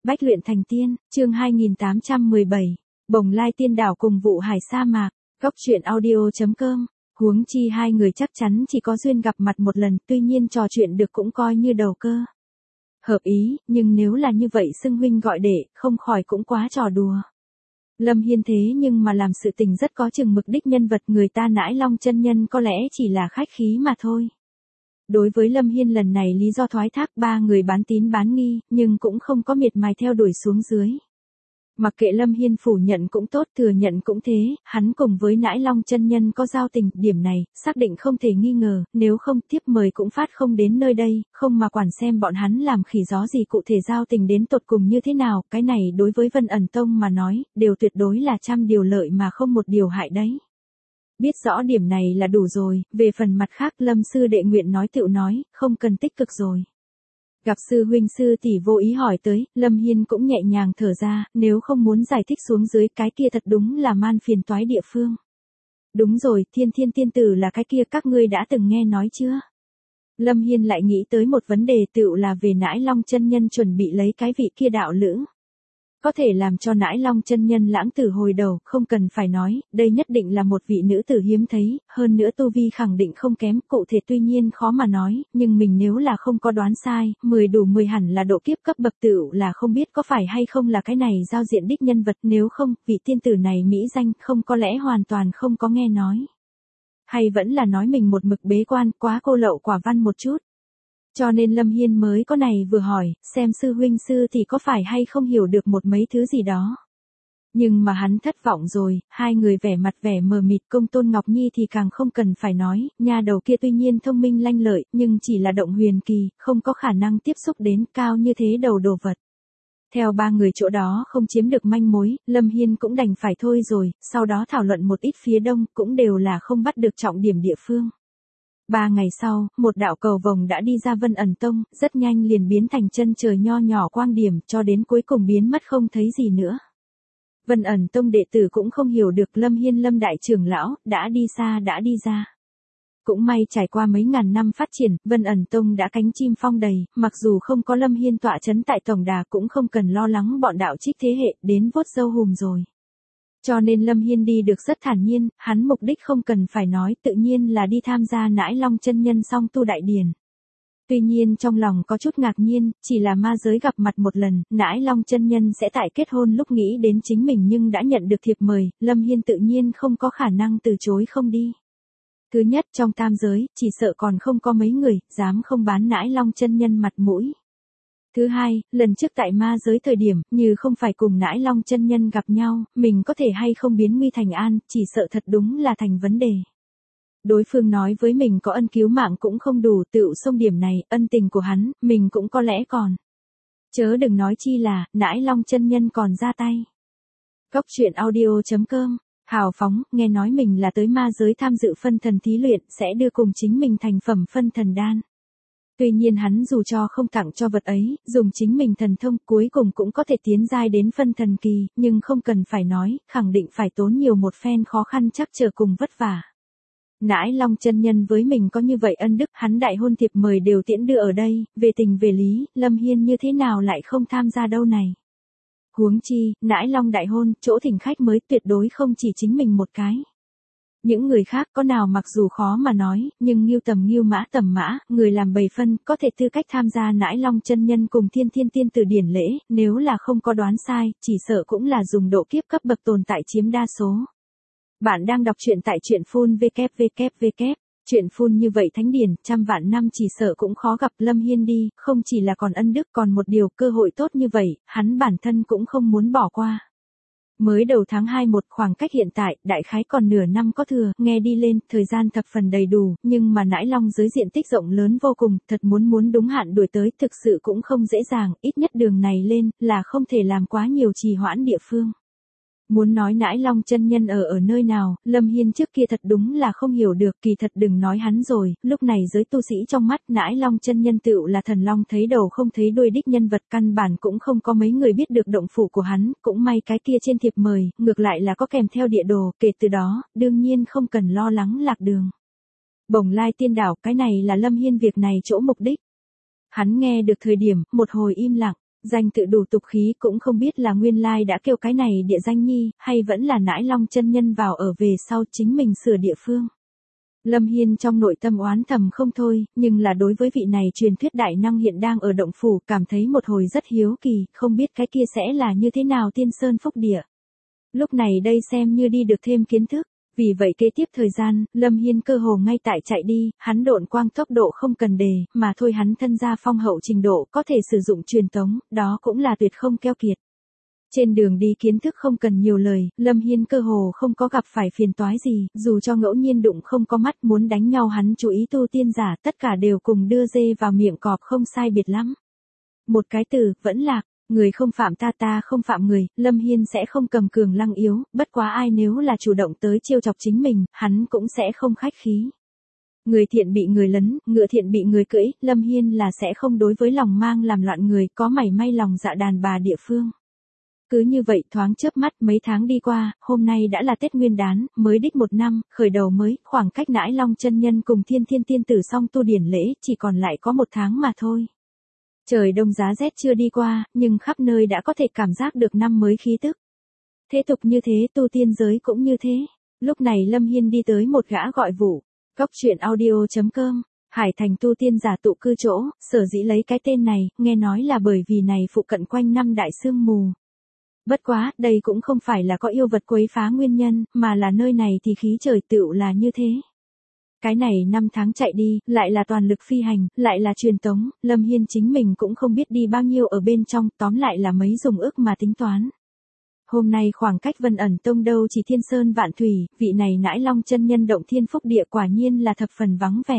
Bách luyện thành tiên, chương 2817. Bồng Lai tiên đảo cùng vụ hải sa mạc. Góc truyện audio.com. Huống chi hai người chắc chắn chỉ có duyên gặp mặt một lần, tuy nhiên trò chuyện được cũng coi như đầu cơ. Hợp ý, nhưng nếu là như vậy xưng huynh gọi đệ, không khỏi cũng quá trò đùa. Lâm Hiên thế nhưng mà làm sự tình rất có chừng mực đích nhân vật, người ta Nãi Long chân nhân có lẽ chỉ là khách khí mà thôi. Đối với Lâm Hiên lần này lý do thoái thác, ba người bán tín bán nghi, nhưng cũng không có miệt mài theo đuổi xuống dưới. Mặc kệ Lâm Hiên phủ nhận cũng tốt, thừa nhận cũng thế, hắn cùng với Nãi Long chân nhân có giao tình, điểm này, xác định không thể nghi ngờ, nếu không tiếp mời cũng phát không đến nơi đây, không mà quản xem bọn hắn làm khỉ gió gì, cụ thể giao tình đến tột cùng như thế nào, cái này đối với Vân Ẩn Tông mà nói, đều tuyệt đối là trăm điều lợi mà không một điều hại đấy. Biết rõ điểm này là đủ rồi, về phần mặt khác Lâm sư đệ nguyện nói tựu nói, không cần tích cực rồi. Gặp sư huynh sư tỷ vô ý hỏi tới, Lâm Hiên cũng nhẹ nhàng thở ra, nếu không muốn giải thích xuống dưới cái kia thật đúng là man phiền toái địa phương. Đúng rồi, Thiên Thiên tiên tử là cái kia, các ngươi đã từng nghe nói chưa? Lâm Hiên lại nghĩ tới một vấn đề, tựu là về Nãi Long chân nhân chuẩn bị lấy cái vị kia đạo lữ. Có thể làm cho Nãi Long chân nhân lãng tử hồi đầu, không cần phải nói, đây nhất định là một vị nữ tử hiếm thấy, hơn nữa tu vi khẳng định không kém, cụ thể tuy nhiên khó mà nói, nhưng mình nếu là không có đoán sai, 10 đủ 10 hẳn là độ kiếp cấp bậc, tựu là không biết có phải hay không là cái này giao diện đích nhân vật, nếu không, vị tiên tử này mỹ danh không có lẽ hoàn toàn không có nghe nói. Hay vẫn là nói mình một mực bế quan, quá cô lậu quả văn một chút. Cho nên Lâm Hiên mới có này vừa hỏi, xem sư huynh sư thì có phải hay không hiểu được một mấy thứ gì đó. Nhưng mà hắn thất vọng rồi, hai người vẻ mặt vẻ mờ mịt, Công Tôn Ngọc Nhi thì càng không cần phải nói, nha đầu kia tuy nhiên thông minh lanh lợi, nhưng chỉ là động huyền kỳ, không có khả năng tiếp xúc đến cao như thế đầu đồ vật. Theo ba người chỗ đó không chiếm được manh mối, Lâm Hiên cũng đành phải thôi rồi, sau đó thảo luận một ít phía đông, cũng đều là không bắt được trọng điểm địa phương. 3 ngày sau, một đạo cầu vồng đã đi ra Vân Ẩn Tông, rất nhanh liền biến thành chân trời nho nhỏ quang điểm, cho đến cuối cùng biến mất không thấy gì nữa. Vân Ẩn Tông đệ tử cũng không hiểu được Lâm Hiên Lâm đại trưởng lão, đã đi xa đã đi ra. Cũng may trải qua mấy ngàn năm phát triển, Vân Ẩn Tông đã cánh chim phong đầy, mặc dù không có Lâm Hiên tọa chấn tại tổng đà cũng không cần lo lắng bọn đạo trích thế hệ, đến vuốt râu hùm rồi. Cho nên Lâm Hiên đi được rất thản nhiên, hắn mục đích không cần phải nói, tự nhiên là đi tham gia Nãi Long chân nhân song tu đại điển. Tuy nhiên trong lòng có chút ngạc nhiên, chỉ là ma giới gặp mặt một lần, Nãi Long chân nhân sẽ tại kết hôn lúc nghĩ đến chính mình nhưng đã nhận được thiệp mời, Lâm Hiên tự nhiên không có khả năng từ chối không đi. Thứ nhất, trong tam giới, chỉ sợ còn không có mấy người dám không bán Nãi Long chân nhân mặt mũi. Thứ hai, lần trước tại ma giới thời điểm, như không phải cùng Nãi Long chân nhân gặp nhau, mình có thể hay không biến nguy thành an, chỉ sợ thật đúng là thành vấn đề. Đối phương nói với mình có ân cứu mạng cũng không đủ, tựu xông điểm này, ân tình của hắn, mình cũng có lẽ còn. Chớ đừng nói chi là, Nãi Long chân nhân còn ra tay. Góc truyện audio.com. Hào phóng, nghe nói mình là tới ma giới tham dự phân thần thí luyện, sẽ đưa cùng chính mình thành phẩm phân thần đan. Tuy nhiên hắn dù cho không tặng cho vật ấy, dùng chính mình thần thông cuối cùng cũng có thể tiến giai đến phân thần kỳ, nhưng không cần phải nói, khẳng định phải tốn nhiều một phen khó khăn chắc trở cùng vất vả. Nãi Long chân nhân với mình có như vậy ân đức, hắn đại hôn thiệp mời đều tiễn đưa ở đây, về tình về lý, Lâm Hiên như thế nào lại không tham gia đâu này. Huống chi, Nãi Long đại hôn, chỗ thỉnh khách mới tuyệt đối không chỉ chính mình một cái. Những người khác có nào mặc dù khó mà nói, nhưng Ngưu tầm mã, người làm bầy phân, có thể tư cách tham gia Nãi Long chân nhân cùng Thiên Thiên tiên tử điển lễ, nếu là không có đoán sai, chỉ sợ cũng là dùng độ kiếp cấp bậc tồn tại chiếm đa số. Bạn đang đọc truyện tại truyện phun www. Chuyện phun như vậy thánh điển, trăm vạn năm chỉ sợ cũng khó gặp. Lâm Hiên đi, không chỉ là còn ân đức, còn một điều cơ hội tốt như vậy, hắn bản thân cũng không muốn bỏ qua. Mới đầu tháng 2 một khoảng cách hiện tại, đại khái còn nửa năm có thừa, nghe đi lên, thời gian thập phần đầy đủ, nhưng mà Nãi Long dưới diện tích rộng lớn vô cùng, thật muốn đúng hạn đuổi tới, thực sự cũng không dễ dàng, ít nhất đường này lên, là không thể làm quá nhiều trì hoãn địa phương. Muốn nói Nãi Long chân nhân ở nơi nào, Lâm Hiên trước kia thật đúng là không hiểu được, kỳ thật đừng nói hắn rồi, lúc này giới tu sĩ trong mắt Nãi Long chân nhân tựu là thần long thấy đầu không thấy đuôi đích nhân vật, căn bản cũng không có mấy người biết được động phủ của hắn, cũng may cái kia trên thiệp mời, ngược lại là có kèm theo địa đồ, kể từ đó, đương nhiên không cần lo lắng lạc đường. Bồng Lai tiên đảo, cái này là Lâm Hiên việc này chỗ mục đích. Hắn nghe được thời điểm, một hồi im lặng. Danh tự đủ tục khí cũng không biết là nguyên lai đã kêu cái này địa danh nhi, hay vẫn là nãi long chân nhân vào ở về sau chính mình sửa địa phương. Lâm Hiên trong nội tâm oán thầm không thôi, nhưng là đối với vị này truyền thuyết đại năng hiện đang ở động phủ, cảm thấy một hồi rất hiếu kỳ, không biết cái kia sẽ là như thế nào tiên sơn phúc địa. Lúc này đây xem như đi được thêm kiến thức, vì vậy kế tiếp thời gian, Lâm Hiên cơ hồ ngay tại chạy đi, hắn độn quang tốc độ không cần đề, mà thôi hắn thân gia phong hậu trình độ có thể sử dụng truyền tống, đó cũng là tuyệt không keo kiệt. Trên đường đi kiến thức không cần nhiều lời, Lâm Hiên cơ hồ không có gặp phải phiền toái gì, dù cho ngẫu nhiên đụng không có mắt muốn đánh nhau hắn chú ý tu tiên giả, tất cả đều cùng đưa dê vào miệng cọp không sai biệt lắm. Một cái từ, vẫn lạc, người không phạm ta ta không phạm người, Lâm Hiên sẽ không cầm cường lăng yếu, bất quá ai nếu là chủ động tới trêu chọc chính mình, hắn cũng sẽ không khách khí. Người thiện bị người lấn, ngựa thiện bị người cưỡi, Lâm Hiên là sẽ không đối với lòng mang làm loạn người, có mảy may lòng dạ đàn bà địa phương. Cứ như vậy thoáng chớp mắt mấy tháng đi qua, hôm nay đã là Tết Nguyên Đán, mới đích một năm, khởi đầu mới, khoảng cách nãi long chân nhân cùng thiên thiên tiên tử xong tu điển lễ, chỉ còn lại có một tháng mà thôi. Trời đông giá rét chưa đi qua, nhưng khắp nơi đã có thể cảm giác được năm mới khí tức. Thế tục như thế, tu tiên giới cũng như thế. Lúc này Lâm Hiên đi tới một gã gọi Vũ. Cóc truyện audio.com, Hải Thành tu tiên giả tụ cư chỗ, sở dĩ lấy cái tên này, nghe nói là bởi vì này phụ cận quanh năm đại sương mù. Bất quá, đây cũng không phải là có yêu vật quấy phá nguyên nhân, mà là nơi này thì khí trời tựu là như thế. Cái này 5 tháng chạy đi, lại là toàn lực phi hành, lại là truyền tống, Lâm Hiên chính mình cũng không biết đi bao nhiêu ở bên trong, tóm lại là mấy dùng ước mà tính toán. Hôm nay khoảng cách Vân Ẩn Tông đâu chỉ thiên sơn vạn thủy, vị này nãi long chân nhân động thiên phúc địa quả nhiên là thập phần vắng vẻ.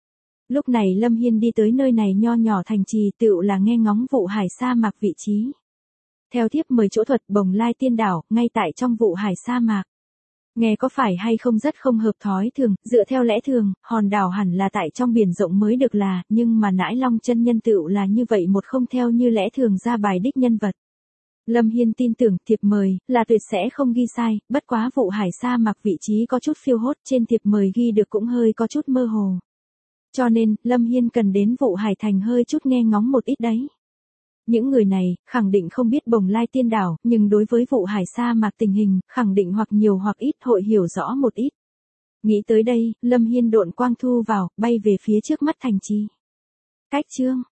Lúc này Lâm Hiên đi tới nơi này nho nhỏ thành trì tựu là nghe ngóng Vụ Hải sa mạc vị trí. Theo thiếp mời chỗ thuật Bồng Lai Tiên Đảo, ngay tại trong Vụ Hải sa mạc. Nghe có phải hay không rất không hợp thói thường, dựa theo lẽ thường, hòn đảo hẳn là tại trong biển rộng mới được là, nhưng mà nãi long chân nhân tựu là như vậy một không theo như lẽ thường ra bài đích nhân vật. Lâm Hiên tin tưởng thiệp mời, là tuyệt sẽ không ghi sai, bất quá Vụ Hải sa mạc vị trí có chút phiêu hốt, trên thiệp mời ghi được cũng hơi có chút mơ hồ. Cho nên, Lâm Hiên cần đến Vụ Hải thành hơi chút nghe ngóng một ít đấy. Những người này, khẳng định không biết Bồng Lai Tiên Đảo, nhưng đối với Vụ Hải sa mạc tình hình, khẳng định hoặc nhiều hoặc ít hội hiểu rõ một ít. Nghĩ tới đây, Lâm Hiên độn quang thu vào, bay về phía trước mắt thành trì. Cách chương.